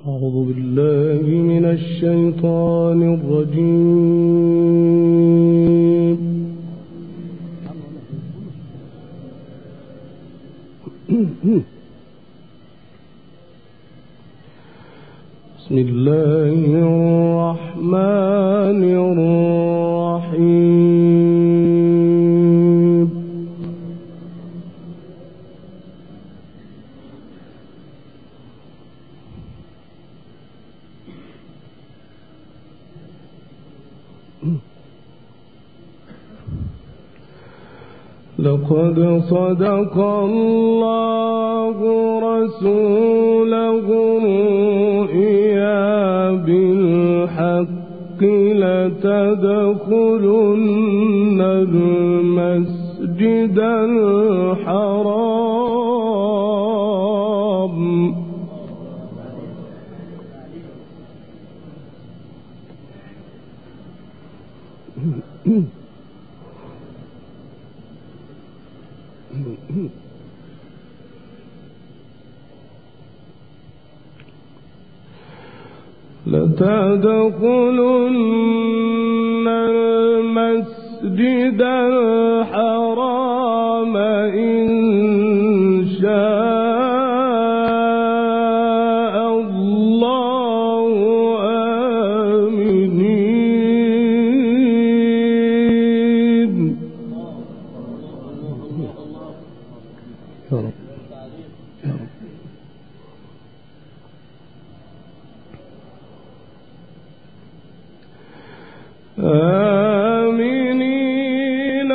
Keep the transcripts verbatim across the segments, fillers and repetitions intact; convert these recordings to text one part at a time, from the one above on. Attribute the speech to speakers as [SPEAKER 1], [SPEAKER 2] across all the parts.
[SPEAKER 1] أعوذ بالله من الشيطان الرجيم. بسم الله الرحمن الرحيم. لقد صدق الله رسوله الرؤيا بالحق لتدخلن المسجد الحرام لتدخلن المسجد الحرام إن شاء الله آمنين. يا رب يا رب. آمنين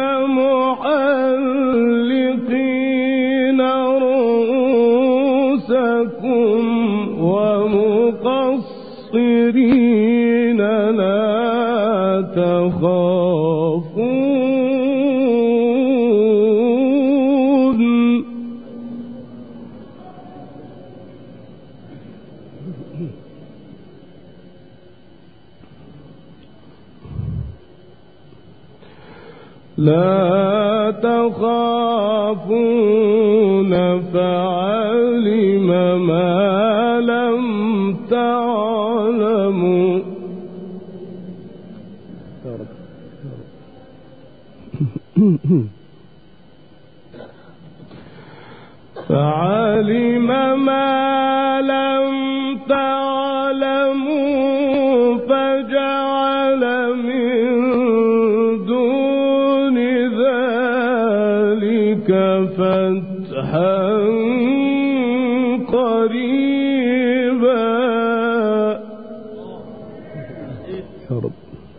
[SPEAKER 1] محلقين رؤوسكم ومقصرين لا تخافون. لا تخافون فعلم ما لم تعلموا. يا رب فعلم ما لم تعلموا فجعل من فتحا قريبا. يا رب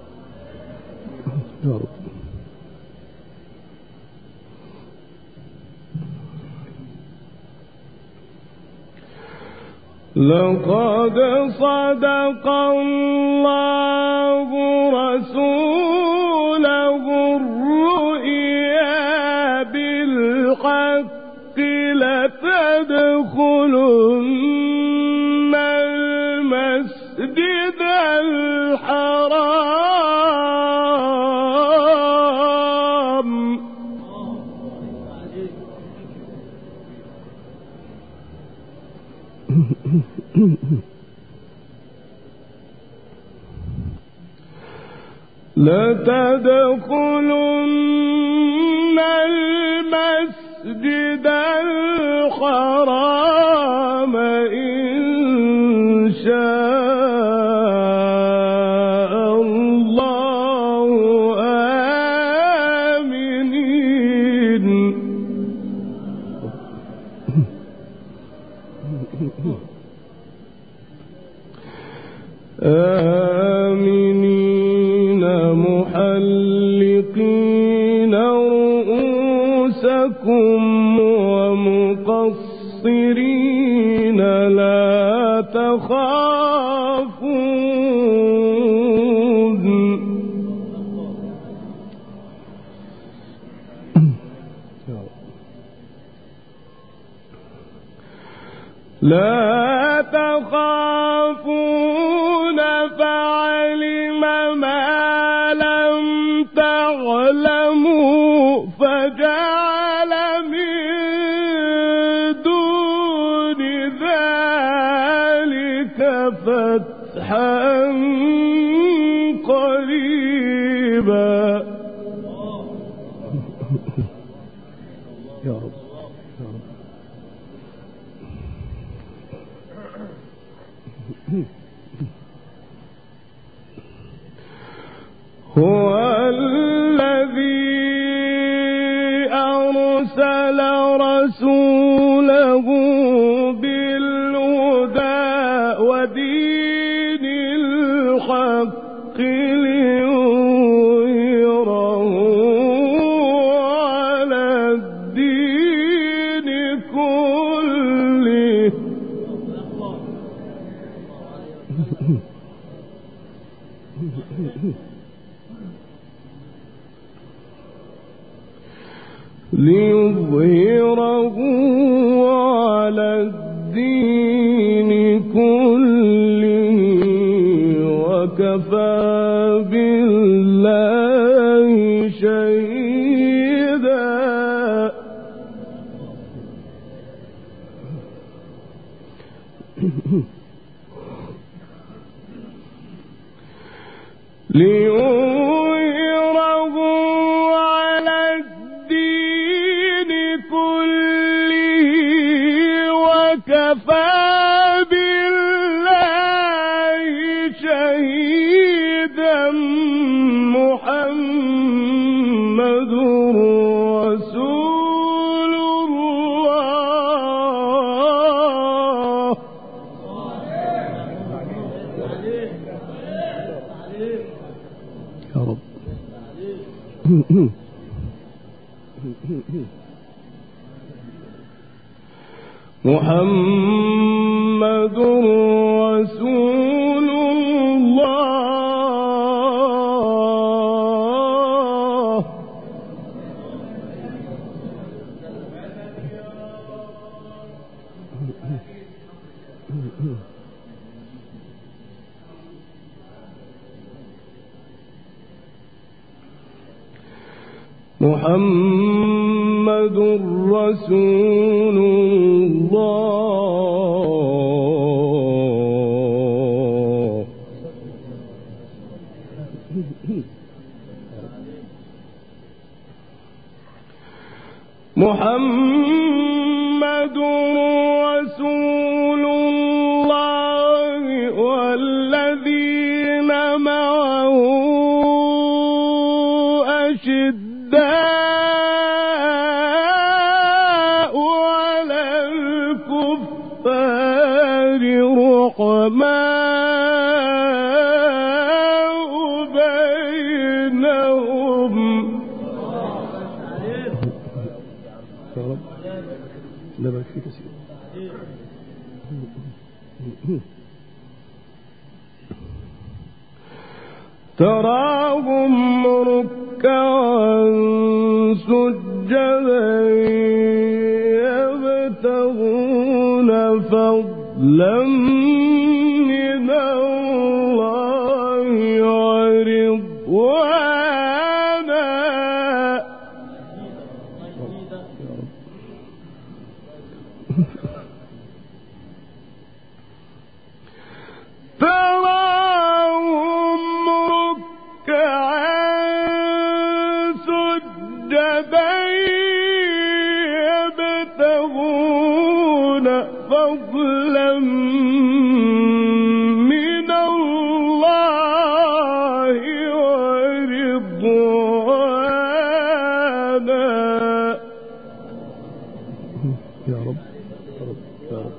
[SPEAKER 1] يا رب. لقد صدق الله رسوله الرؤيا بالحق لتدخلن المسجد الحرام لتدخلن المسجد الحرام إن شاء الله آمنين. آمنين محلقين رؤوسكم ومقصرين لا تخافون. لا تخافون فعلم ما لم تعلموا فجعل من دون ذلك فتحا قريبا. يا رب يا رب. هو الذي أرسل رسوله بالهدى ودين الحق ليظهره على الدين كله. ليظهره على الدين كله وكفى بالله شهيدا. ليظهره على الدين كله وكفى بالله شهيدا. محمد رسول الله. يا رب. محمد رسول الله. محمد رسول الله. محمد رسول الله والذين معه أشداء على الكفار رحماء بينهم. يا رب لا بارك فيك يا سيدي. تراهم ركعا سجدا يبتغون فضلا من الله ورضوانا. تراهم ركعا سجدا يبتغون فضلا من الله ورضوانا. يا رب يا رب يا رب.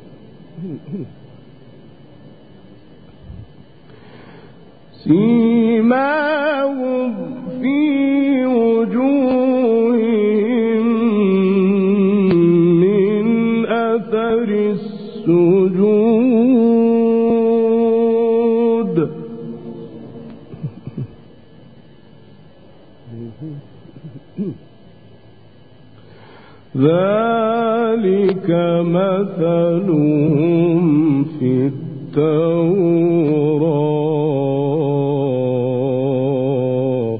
[SPEAKER 1] سيماهم في وجوههم من أثر السجود. ذلك مثلهم في التوراة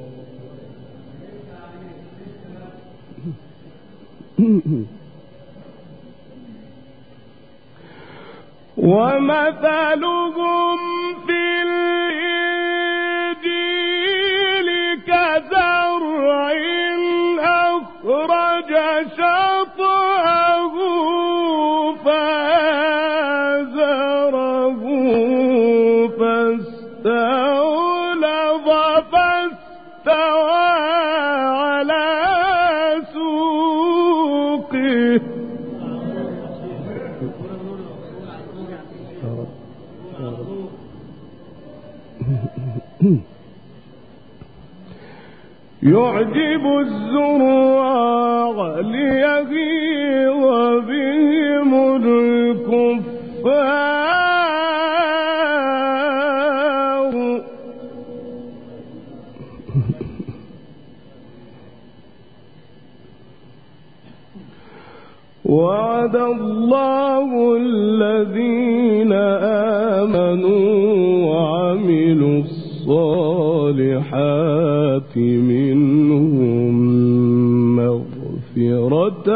[SPEAKER 1] ومثل
[SPEAKER 2] مثلهم في الإنجيل كزرع أخرج شطأه فآزره فاستغلظ فاستوى على سوقه يعجب الزراع ليغيظ بهم الكفار وعد الله الذين آمنوا وعملوا الصالحات منهم مغفرة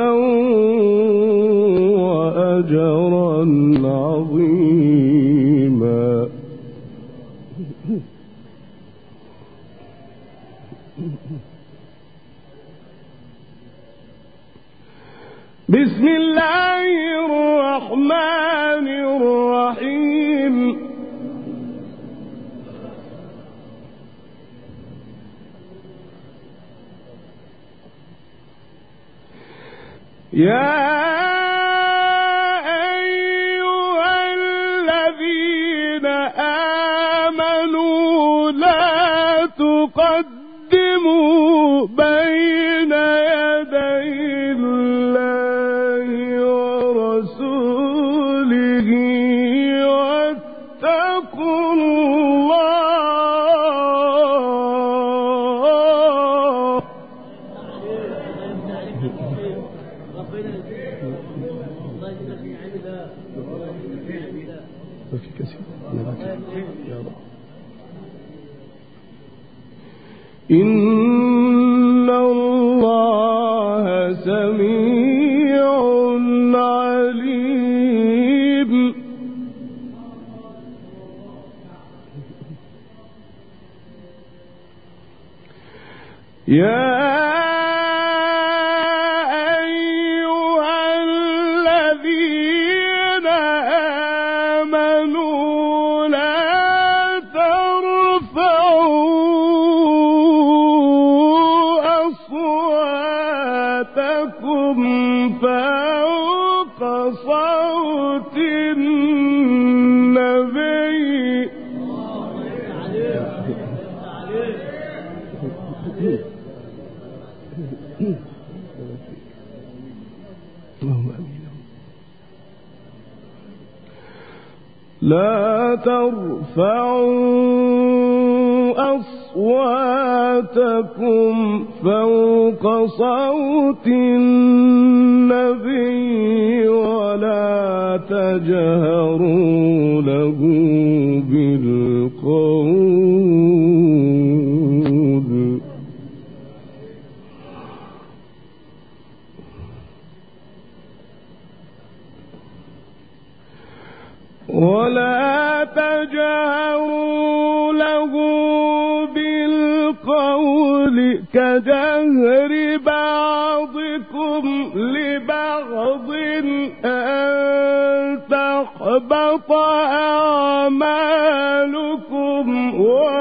[SPEAKER 2] وأجرا عظيما. بسم الله الرحمن الرحيم. يا أيها الذين آمنوا لا تقدموا بين يدي الله ورسوله واتقوا الله. إن الله سميع عليم. يا فوق صوت النبي لا ترفعوا أصواتكم فوق صوت النبي ولا تجهروا له بالقول ولا تجهروا له بالقول كجهر بعضكم لبعض أن تحبط أعمالكم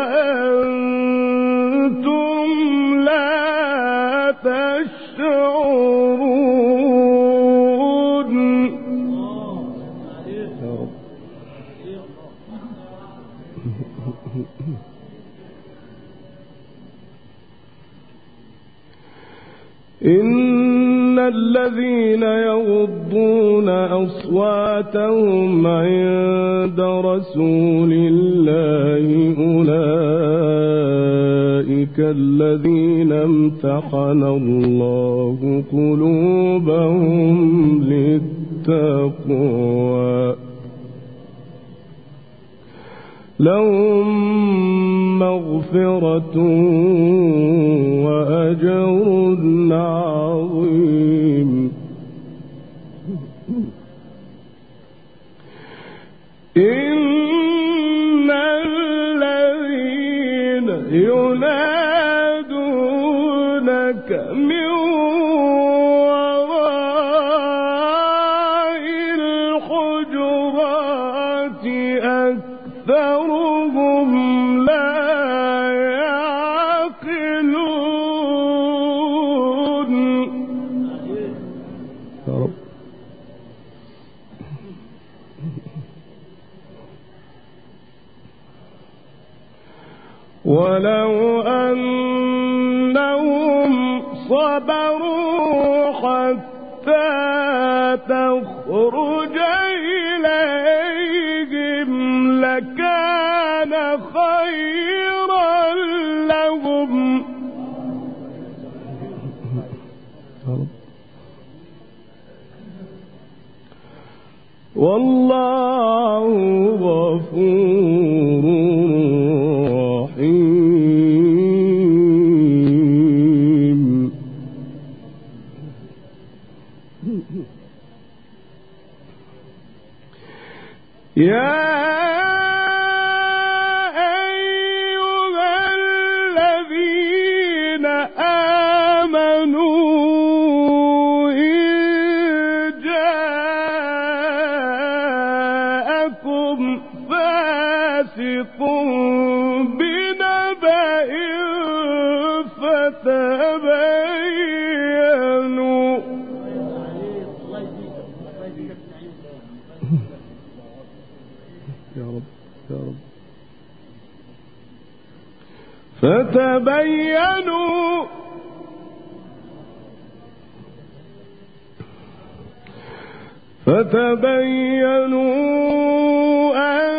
[SPEAKER 2] وأنتم لا تشعرون. إن الذين يغضون أصواتهم عند رسول الله أولئك الذين امتحن الله قلوبهم للتقوى لهم مغفرة وأجر عظيم. إن ينادونك من وراء الحجرات أكثرهم لا يعقلون. يا رب. ولو أنهم صبروا حتى تخرج إليهم لكان خيرا لهم. والله غفور رحيم. يا أيها الذين آمنوا إن جاءكم فاسق بنبأ فتبينوا يا رب يا رب فتبينوا فتبينوا أن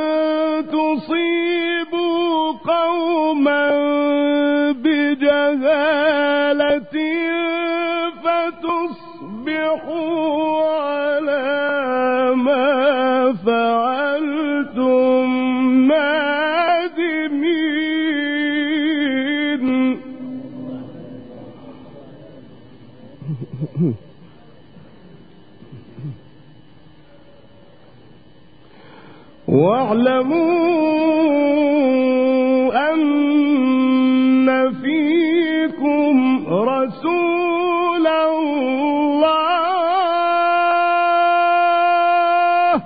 [SPEAKER 2] تصيبوا قوما بجهالة فتصبحوا على ما فعلتم نادمين. واعلموا أن فيكم رسول الله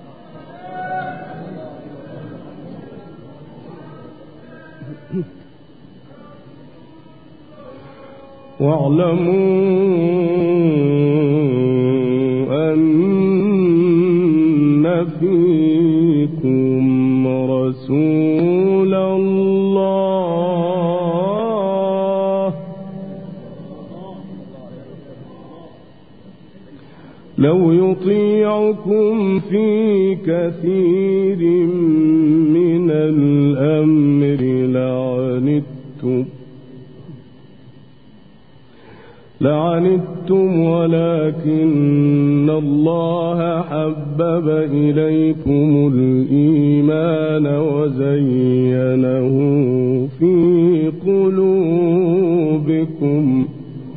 [SPEAKER 2] واعلموا أن فيكم رسول الله لو يطيعكم في كثير من الأمر لعنتم لعنتم ولكن الله حبب إليكم الإيمان وزينه في قلوبكم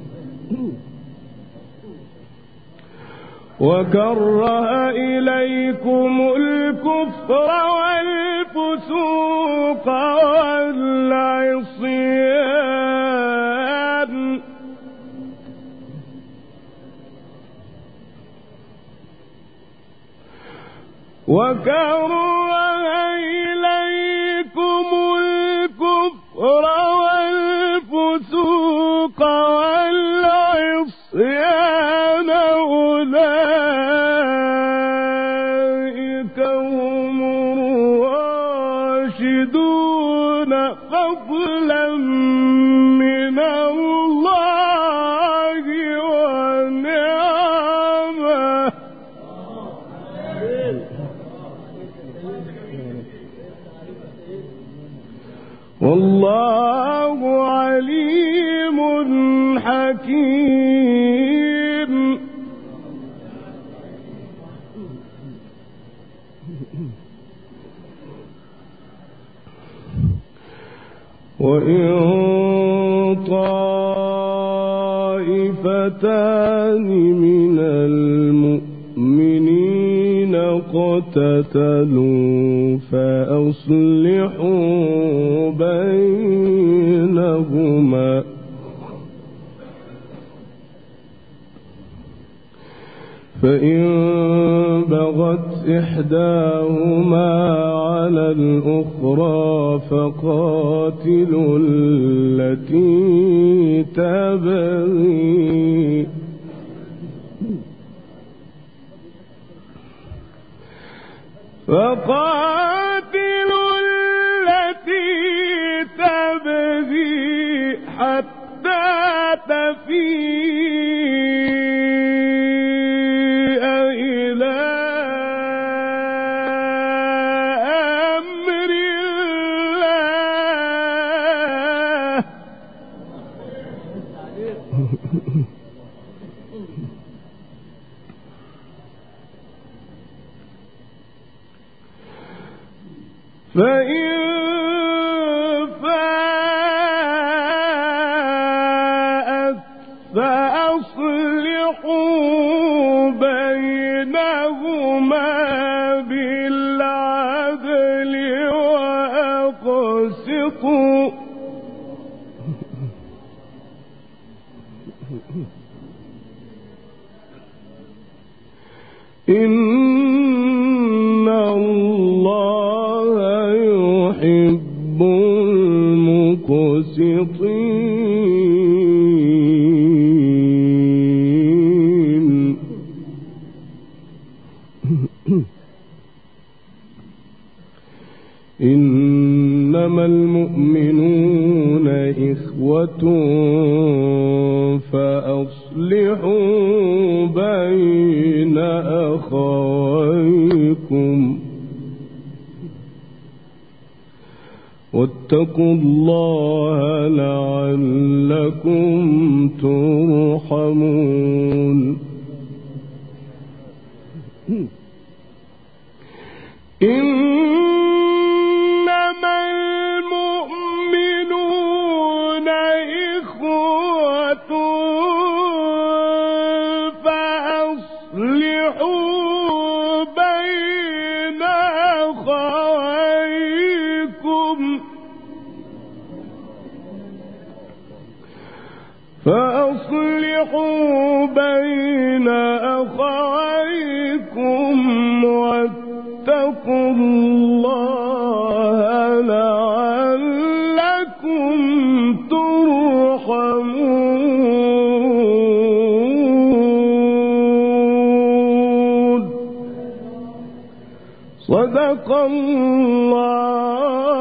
[SPEAKER 2] وكره إليكم الكفر والفسوق والعصيان وكره إليكم الكفر والفسوق والعصيان أولئك هم الراشدون فضلا من الله ونعمه. والله عليم حكيم. وإن طائفتان من المؤمنين اقتتلوا فأصلحوا بينهما فإن بغت إحداهما على الأخرى فقاتلوا التي تبغي فقاتلوا التي تبغي حتى تفيء إلى أمر الله فإن فاءت فأصلحوا بينهما بالعدل وأقسطوا إن الله يحب المقسطين. إنما المؤمنون إخوة فأصلحوا بين أخويكم واتقوا الله لعلكم ترحمون. إنما المؤمنون إخوة فأصلحوا بين أخويكم فأصلحوا بين أخويكم واتقوا الله لعلكم ترحمون. صدق الله